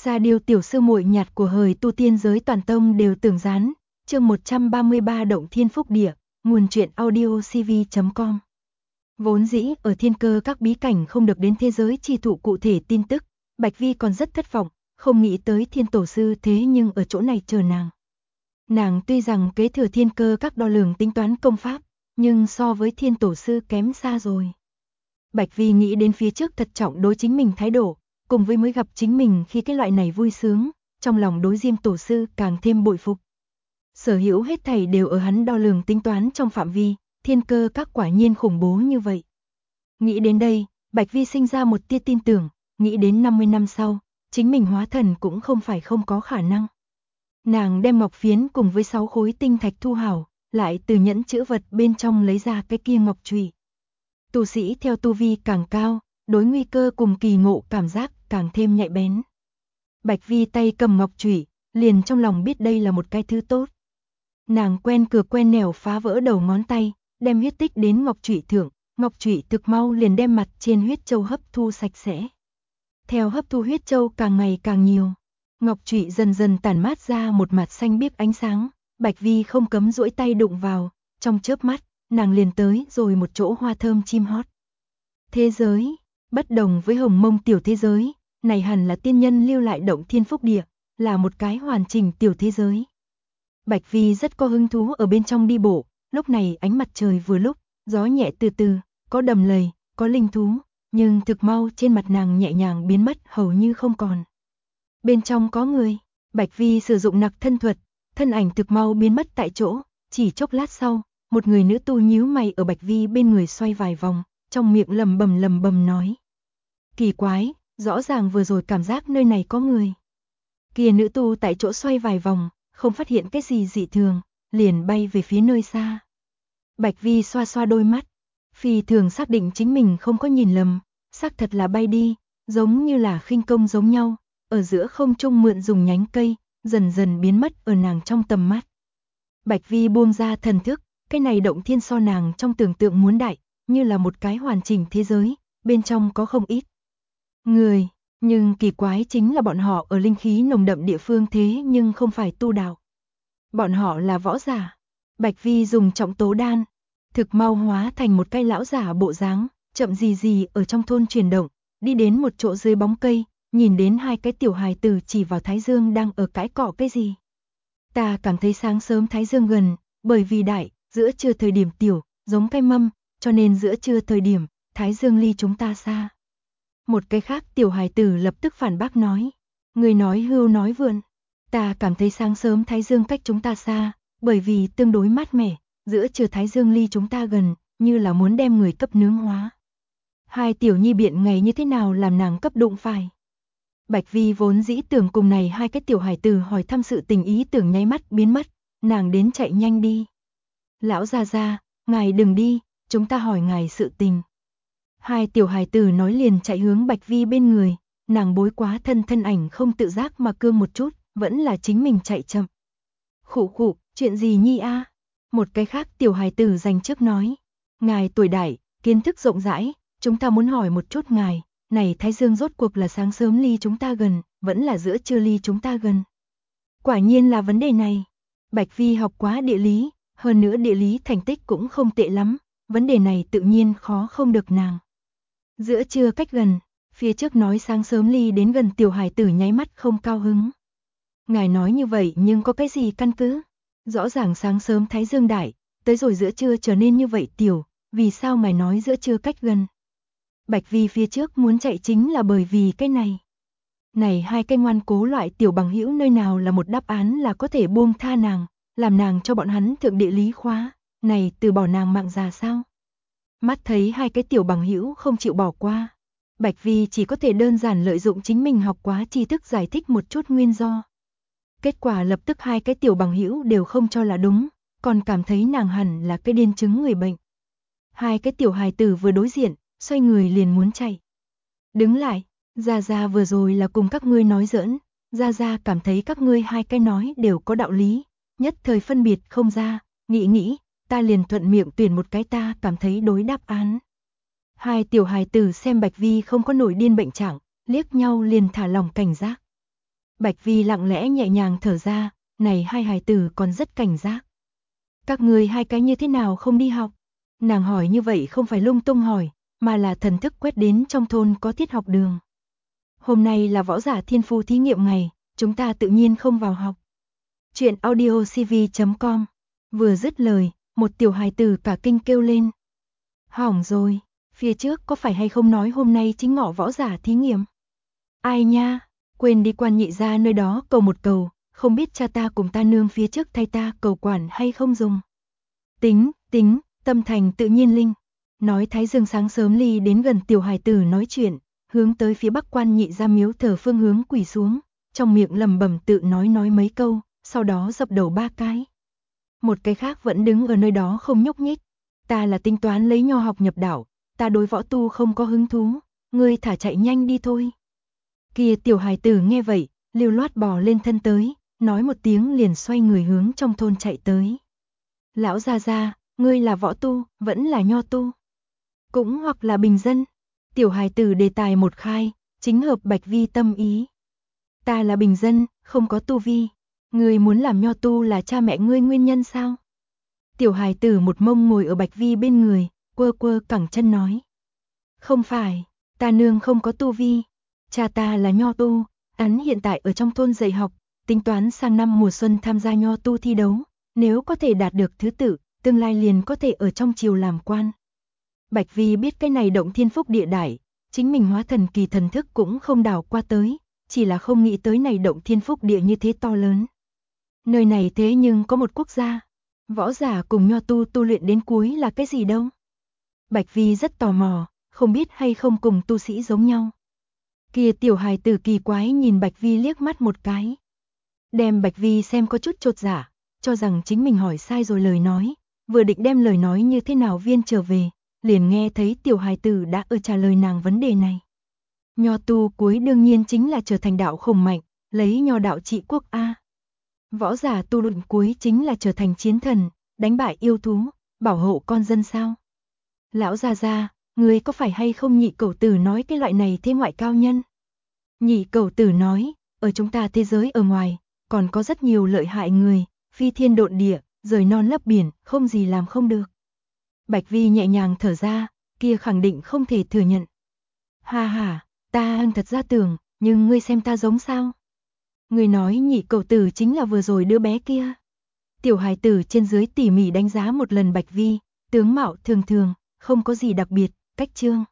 Sa Điêu tiểu sư muội nhạt của hời tu tiên giới toàn tông đều tưởng gián, chương 133 Động Thiên Phúc Địa, nguồn truyện audiocv.com. Vốn dĩ ở thiên cơ các bí cảnh không được đến thế giới chi thụ cụ thể tin tức, Bạch Vi còn rất thất vọng, không nghĩ tới thiên tổ sư thế nhưng ở chỗ này chờ nàng. Nàng tuy rằng kế thừa thiên cơ các đo lường tính toán công pháp, nhưng so với thiên tổ sư kém xa rồi. Bạch Vi nghĩ đến phía trước thật trọng đối chính mình thái độ, cùng với mới gặp chính mình khi cái loại này vui sướng, trong lòng đối Diêm tổ sư càng thêm bội phục. Sở hữu hết thảy đều ở hắn đo lường tính toán trong phạm vi, thiên cơ các quả nhiên khủng bố như vậy. Nghĩ đến đây, Bạch Vi sinh ra một tia tin tưởng, nghĩ đến 50 năm sau, chính mình hóa thần cũng không phải không có khả năng. Nàng đem ngọc phiến cùng với 6 khối tinh thạch thu hảo, lại từ nhẫn chữ vật bên trong lấy ra cái kia ngọc chùy. Tu sĩ theo tu vi càng cao, đối nguy cơ cùng kỳ ngộ cảm giác càng thêm nhạy bén. Bạch Vi tay cầm ngọc chùy, liền trong lòng biết đây là một cái thứ tốt. Nàng quen cửa quen nẻo phá vỡ đầu ngón tay, đem huyết tích đến ngọc chùy thượng, ngọc chùy thực mau liền đem mặt trên huyết châu hấp thu sạch sẽ. Theo hấp thu huyết châu càng ngày càng nhiều, ngọc chùy dần dần tản mát ra một mặt xanh biếc ánh sáng, Bạch Vi không cấm duỗi tay đụng vào, trong chớp mắt, nàng liền tới rồi một chỗ hoa thơm chim hót. Thế giới, bất đồng với hồng mông tiểu thế giới, này hẳn là tiên nhân lưu lại Động Thiên Phúc Địa, là một cái hoàn chỉnh tiểu thế giới. Bạch Vi rất có hứng thú ở bên trong đi bộ, lúc này ánh mặt trời vừa lúc, gió nhẹ từ từ, có đầm lầy, có linh thú, nhưng thực mau trên mặt nàng nhẹ nhàng biến mất hầu như không còn. Bên trong có người, Bạch Vi sử dụng nặc thân thuật, thân ảnh thực mau biến mất tại chỗ, chỉ chốc lát sau, một người nữ tu nhíu mày ở Bạch Vi bên người xoay vài vòng, trong miệng lầm bầm nói. Kỳ quái, rõ ràng vừa rồi cảm giác nơi này có người. Kia nữ tu tại chỗ xoay vài vòng, không phát hiện cái gì dị thường, liền bay về phía nơi xa. Bạch Vi xoa xoa đôi mắt, phi thường xác định chính mình không có nhìn lầm, xác thật là bay đi, giống như là khinh công giống nhau, ở giữa không trung mượn dùng nhánh cây, dần dần biến mất ở nàng trong tầm mắt. Bạch Vi buông ra thần thức, cái này động thiên so nàng trong tưởng tượng muốn đại, như là một cái hoàn chỉnh thế giới, bên trong có không ít người, nhưng kỳ quái chính là bọn họ ở linh khí nồng đậm địa phương thế nhưng không phải tu đạo. Bọn họ là võ giả. Bạch Vi dùng trọng tố đan, thực mau hóa thành một cái lão giả bộ dáng, chậm gì ở trong thôn chuyển động, đi đến một chỗ dưới bóng cây, nhìn đến hai cái tiểu hài tử chỉ vào thái dương đang ở cãi cọ cái gì. Ta cảm thấy sáng sớm thái dương gần, bởi vì đại, giữa trưa thời điểm tiểu, giống cái mâm, cho nên giữa trưa thời điểm, thái dương ly chúng ta xa. Một cái khác tiểu hài tử lập tức phản bác nói, người nói hưu nói vượn, ta cảm thấy sáng sớm thái dương cách chúng ta xa, bởi vì tương đối mát mẻ, giữa trưa thái dương ly chúng ta gần, như là muốn đem người cấp nướng hóa. Hai tiểu nhi biện ngày như thế nào làm nàng cấp đụng phải. Bạch Vi vốn dĩ tưởng cùng này hai cái tiểu hài tử hỏi thăm sự tình ý tưởng nháy mắt biến mất, nàng đến chạy nhanh đi. Lão gia, ngài đừng đi, chúng ta hỏi ngài sự tình. Hai tiểu hài tử nói liền chạy hướng Bạch Vi bên người, nàng bối quá thân ảnh không tự giác mà cương một chút, vẫn là chính mình chạy chậm. Khụ, chuyện gì nhi a? Một cái khác tiểu hài tử dành trước nói, ngài tuổi đại, kiến thức rộng rãi, chúng ta muốn hỏi một chút ngài, này thái dương rốt cuộc là sáng sớm ly chúng ta gần, vẫn là giữa trưa ly chúng ta gần. Quả nhiên là vấn đề này. Bạch Vi học quá địa lý, hơn nữa địa lý thành tích cũng không tệ lắm, vấn đề này tự nhiên khó không được nàng. Giữa trưa cách gần, phía trước nói sáng sớm ly đến gần tiểu hài tử nháy mắt không cao hứng. Ngài nói như vậy nhưng có cái gì căn cứ? Rõ ràng sáng sớm thái dương đại, tới rồi giữa trưa trở nên như vậy tiểu, vì sao ngài nói giữa trưa cách gần? Bạch Vi phía trước muốn chạy chính là bởi vì cái này. Này hai cái ngoan cố loại tiểu bằng hữu nơi nào là một đáp án là có thể buông tha nàng, làm nàng cho bọn hắn thượng địa lý khóa, này từ bỏ nàng mạng già sao? Mắt thấy hai cái tiểu bằng hữu không chịu bỏ qua, Bạch Vi chỉ có thể đơn giản lợi dụng chính mình học quá tri thức giải thích một chút nguyên do. Kết quả lập tức hai cái tiểu bằng hữu đều không cho là đúng, còn cảm thấy nàng hẳn là cái điên chứng người bệnh. Hai cái tiểu hài tử vừa đối diện, xoay người liền muốn chạy. Đứng lại, Gia vừa rồi là cùng các ngươi nói giỡn, Gia cảm thấy các ngươi hai cái nói đều có đạo lý, nhất thời phân biệt không ra, nghĩ, ta liền thuận miệng tuyển một cái ta cảm thấy đối đáp án. Hai tiểu hài tử xem Bạch Vi không có nổi điên bệnh trạng, liếc nhau liền thả lòng cảnh giác. Bạch Vi lặng lẽ nhẹ nhàng thở ra, này hai hài tử còn rất cảnh giác. Các người hai cái như thế nào không đi học? Nàng hỏi như vậy không phải lung tung hỏi, mà là thần thức quét đến trong thôn có tiết học đường. Hôm nay là võ giả thiên phu thí nghiệm ngày, chúng ta tự nhiên không vào học. Chuyện audiocv.com. Vừa dứt lời, một tiểu hài tử cả kinh kêu lên. Hỏng rồi, phía trước có phải hay không nói hôm nay chính ngọ võ giả thí nghiệm? Ai nha, quên đi quan nhị ra nơi đó cầu một cầu, không biết cha ta cùng ta nương phía trước thay ta cầu quản hay không dùng. Tính, tâm thành tự nhiên linh. Nói Thái Dương sáng sớm ly đến gần tiểu hài tử nói chuyện, hướng tới phía bắc quan nhị ra miếu thờ phương hướng quỳ xuống, trong miệng lẩm bẩm tự nói mấy câu, sau đó dập đầu 3 cái. Một cái khác vẫn đứng ở nơi đó không nhúc nhích. Ta là tính toán lấy nho học nhập đạo, ta đối võ tu không có hứng thú, ngươi thả chạy nhanh đi thôi. Kia tiểu hài tử nghe vậy, lưu loát bò lên thân tới, nói một tiếng liền xoay người hướng trong thôn chạy tới. Lão gia, ngươi là võ tu, vẫn là nho tu, cũng hoặc là bình dân. Tiểu hài tử đề tài một khai, chính hợp Bạch Vi tâm ý. Ta là bình dân, không có tu vi. Ngươi muốn làm nho tu là cha mẹ ngươi nguyên nhân sao? Tiểu hài tử một mông ngồi ở Bạch Vi bên người, quơ cẳng chân nói. Không phải, ta nương không có tu vi. Cha ta là nho tu, hắn hiện tại ở trong thôn dạy học, tính toán sang năm mùa xuân tham gia nho tu thi đấu. Nếu có thể đạt được thứ tự, tương lai liền có thể ở trong triều làm quan. Bạch Vi biết cái này động thiên phúc địa đại, chính mình hóa thần kỳ thần thức cũng không đào qua tới, chỉ là không nghĩ tới này động thiên phúc địa như thế to lớn. Nơi này thế nhưng có một quốc gia, võ giả cùng nho tu luyện đến cuối là cái gì đâu? Bạch Vi rất tò mò, không biết hay không cùng tu sĩ giống nhau. Kia tiểu hài tử kỳ quái nhìn Bạch Vi liếc mắt một cái. Đem Bạch Vi xem có chút chột dạ, cho rằng chính mình hỏi sai rồi lời nói, vừa định đem lời nói như thế nào viên trở về, liền nghe thấy tiểu hài tử đã trả lời nàng vấn đề này. Nho tu cuối đương nhiên chính là trở thành đạo khổng mạnh, lấy nho đạo trị quốc A. Võ giả tu luyện cuối chính là trở thành chiến thần, đánh bại yêu thú, bảo hộ con dân sao. Lão gia, người có phải hay không nhị cẩu tử nói cái loại này thế ngoại cao nhân? Nhị cẩu tử nói, ở chúng ta thế giới ở ngoài, còn có rất nhiều lợi hại người, phi thiên độn địa, rời non lấp biển, không gì làm không được. Bạch Vi nhẹ nhàng thở ra, kia khẳng định không thể thừa nhận. Ha, ta thật ra tưởng, nhưng ngươi xem ta giống sao? Ngươi nói nhị cẩu tử chính là vừa rồi đứa bé kia. Tiểu hài tử trên dưới tỉ mỉ đánh giá một lần Bạch Vi, tướng mạo thường thường, không có gì đặc biệt, cách trương.